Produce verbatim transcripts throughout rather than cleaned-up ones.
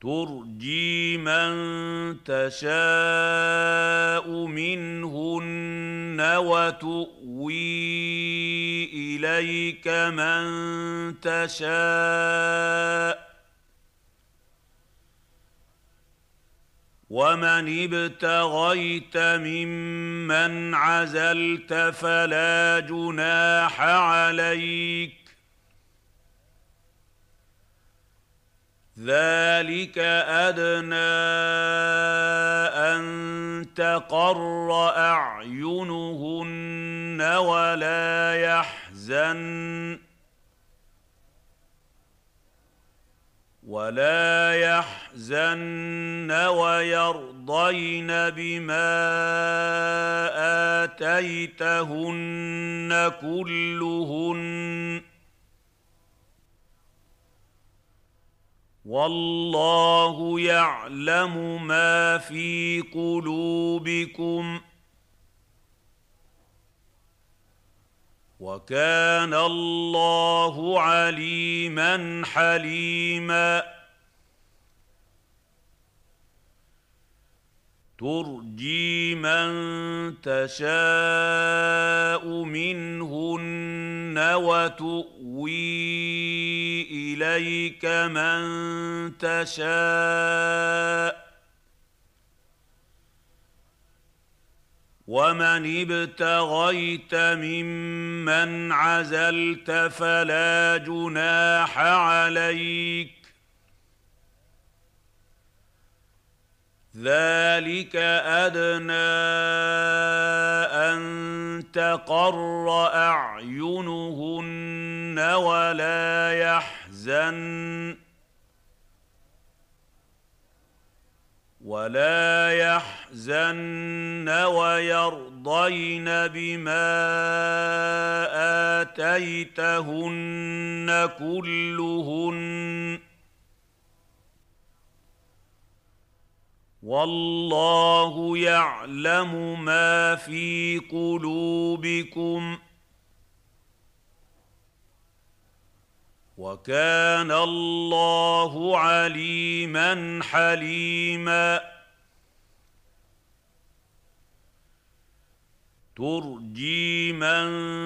ترجي من تشاء منهن وتؤوي إليك من تشاء ومن ابتغيت ممن عزلت فلا جناح عليك ذلك أدنى أن تقر أعينهن ولا يحزن ولا يحزن ويرضين بما آتيتهن كلهن والله يعلم ما في قلوبكم وكان الله عليما حليما ترجي من تشاء منهن وتؤوي إليك من تشاء ومن ابتغيت ممن عزلت فلا جناح عليك ذلك أدنى أن تقر أعينهن ولا يحزن ولا يحزن ويرضين بما آتيتهن كلهن والله يعلم ما في قلوبكم وكان الله عليما حليما ترجي من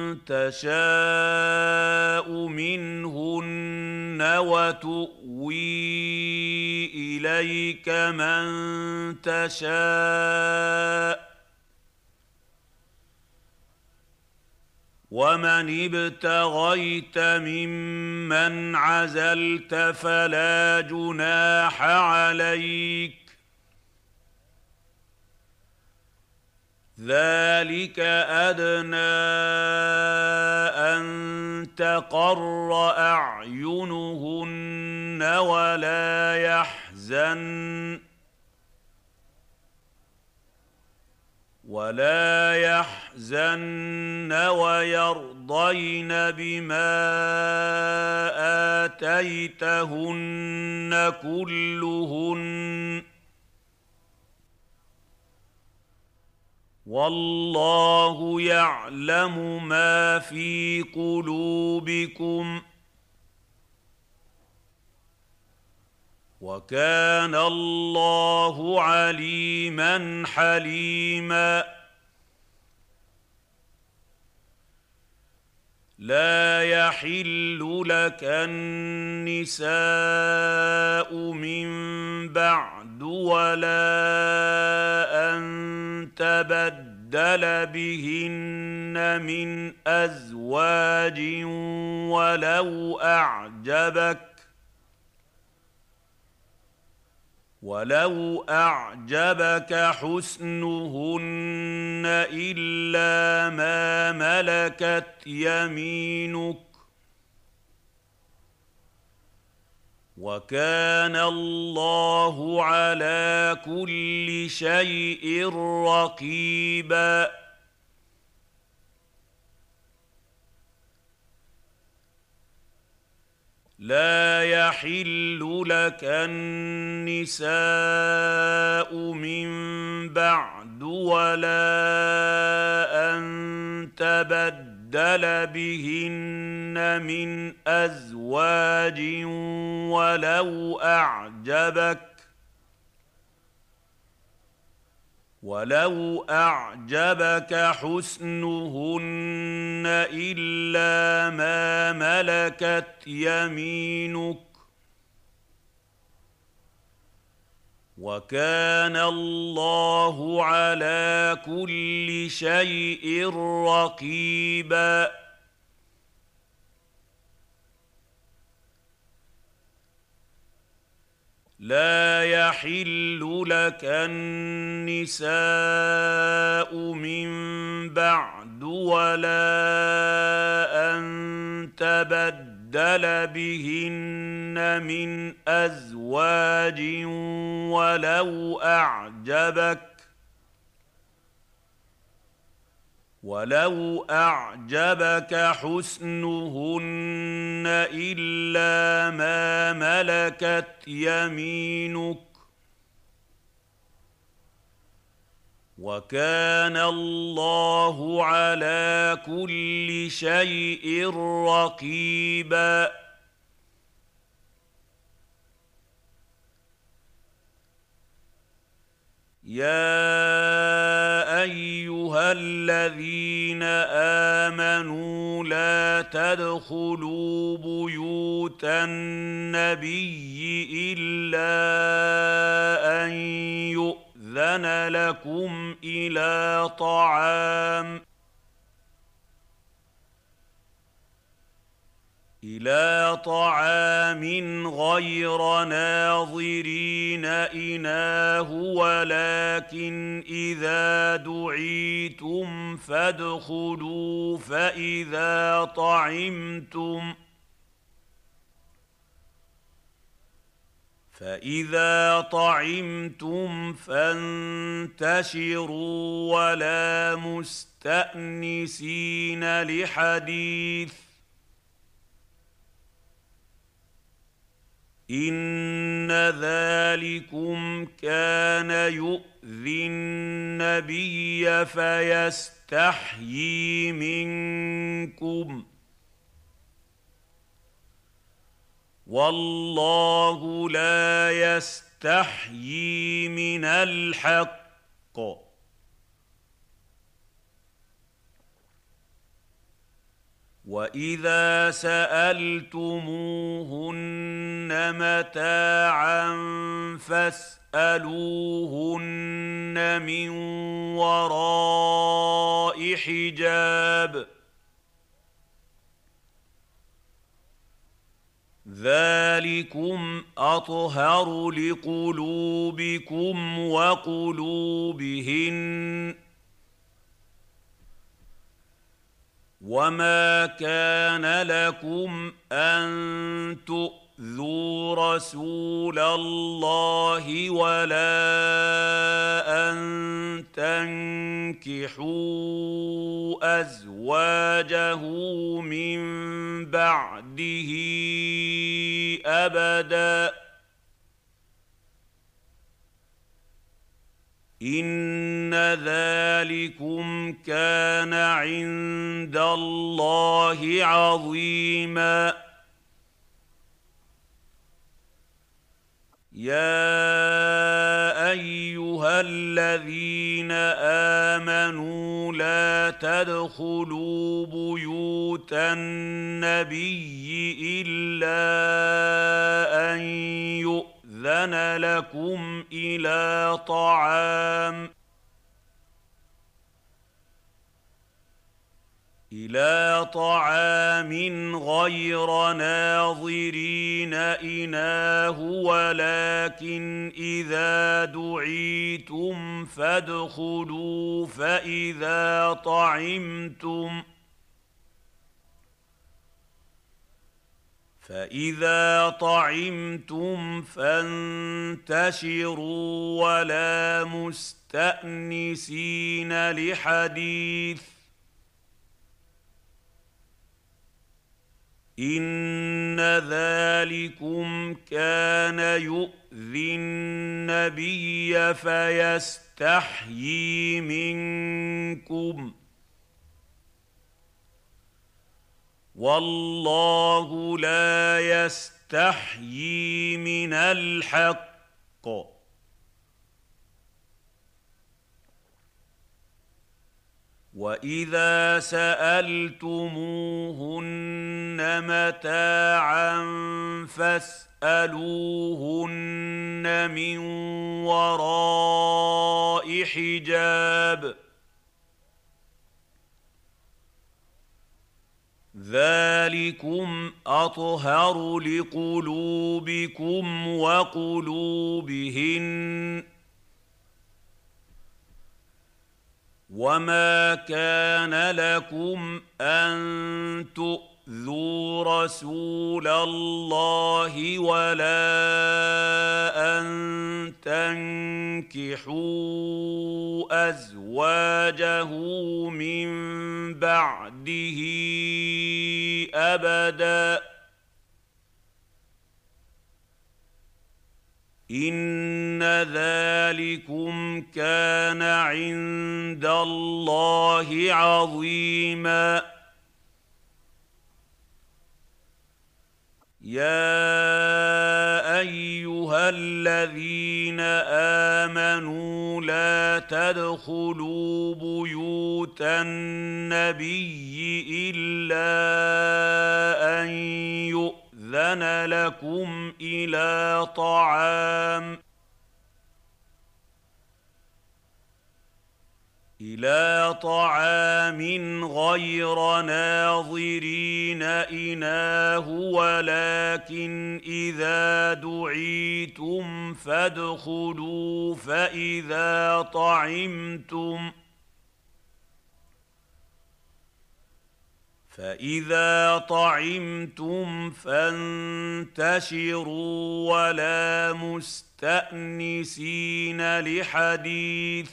تشاء منهن وتؤوي إليك من تشاء ومن ابتغيت ممن عزلت فلا جناح عليك ذلك أدنى أن تقر أعينهن ولا يحزن ولا يحزن ويرضين بما آتيتهن كلهن والله يعلم ما في قلوبكم وكان الله عليما حليما لا يحل لك النساء من بعد ولا أن تبدل بهن من أزواج ولو أعجبك ولو أعجبك حسنهن إلا ما ملكت يمينك وكان الله على كل شيء رقيبا لا يحل لك النساء من بعد ولا أن تبدل تبدل بهن من أزواج ولو أعجبك ولو أعجبك حسنهن إلا ما ملكت يمينك وكان الله على كل شيء رقيبا لا يحل لك النساء من بعد ولا أن تبدل بهن من أزواج ولو أعجبك ولو أعجبك حسنهن إلا ما ملكت يمينك وكان الله على كل شيء رقيبا يا أيها الذين آمنوا لا تدخلوا بيوت النبي إلا أن يؤذن لكم إلى طعام إلى طعام غير ناظرين إناه ولكن إذا دعيتم فادخلوا فإذا طعمتم فإذا طعمتم فانتشروا ولا مستأنسين لحديث إن ذلكم كان يؤذي النبي فيستحيي منكم والله لا يستحيي من الحق وإذا سألتموهن متاعا فاسألوهن من وراء حجاب ذلكم أطهر لقلوبكم وقلوبهن وما كان لكم أن تؤذوا رسول الله ولا أن تنكحوا أزواجه من بعده أبدا إن ذلكم كان عند الله عظيما يا أيها الذين آمنوا لا تدخلوا بيوت النبي إلا أن يؤذن لكم إلى طعام إلى طعام غير ناظرين إناه ولكن إذا دعيتم فادخلوا فإذا طعمتم فإذا طعمتم فانتشروا ولا مستأنسين لحديث إن ذلكم كان يؤذي النبي فيستحيي منكم والله لا يستحيي من الحق. وإذا سألتموهن متاعا فاسألوهن من وراء حجاب، ذلكم أطهر لقلوبكم وقلوبهن. وما كان لكم أن تؤذوا رسول الله ولا أن تنكحوا أزواجه من بعده أبدا، إن ذلكم كان عند الله عظيما. يا أيها الذين آمنوا لا تدخلوا بيوت النبي إلا أن يؤذن لكم إلى طعام إلى طعام غير ناظرين إناه، ولكن إذا دعيتم فادخلوا فإذا طعمتم فإذا طعمتم فانتشروا ولا مستأنسين لحديث،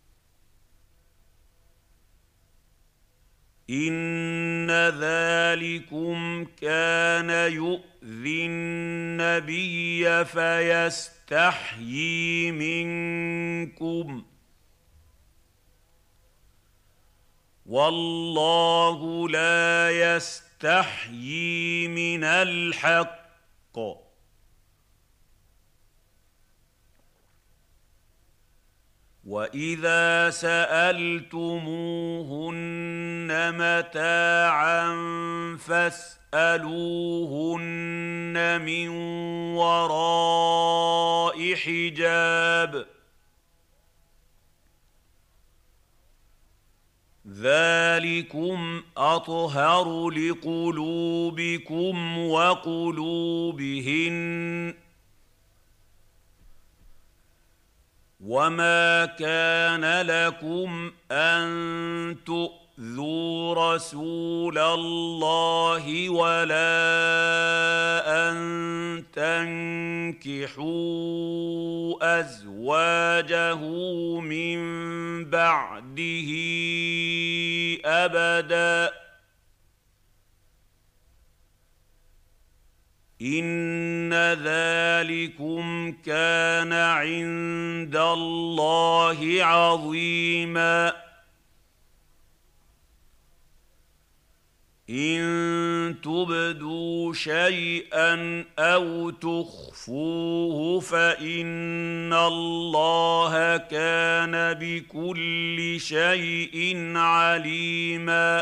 إن ذلكم كان يؤذي النبي فيستحيي منكم، والله لا يستحيي من الحق. وإذا سألتموهن متاعا فاسألوهن من وراء حجاب، ذلكم أطهر لقلوبكم وقلوبهن. وما كان لكم أن تؤذوا رسول الله ولا أن تنكحوا أزواجه من بعده أبدا، إن ذلكم كان عند الله عظيما. إن تبدوا شيئا أو تخفوه فإن الله كان بكل شيء عليما.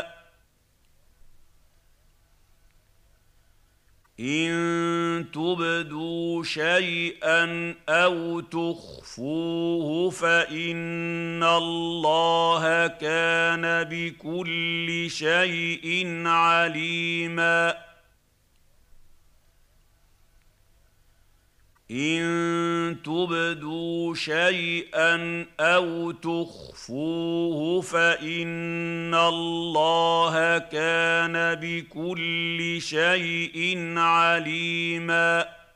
إن تبدوا شيئا أو تخفوه فإن الله كان بكل شيء عليما. إن تبدوا شيئا أو تخفوه فإن الله كان بكل شيء عليما. إن تبدوا شيئا أو تخفوه فإن الله كان بكل شيء عليما. إن تبدوا شيئا أو تخفوه فإن الله كان بكل شيء عليما. إن تبدوا شيئا أو تخفوه فإن الله كان بكل شيء عليما. إن تبدوا شيئا أو تخفوه فإن الله كان بكل شيء عليما.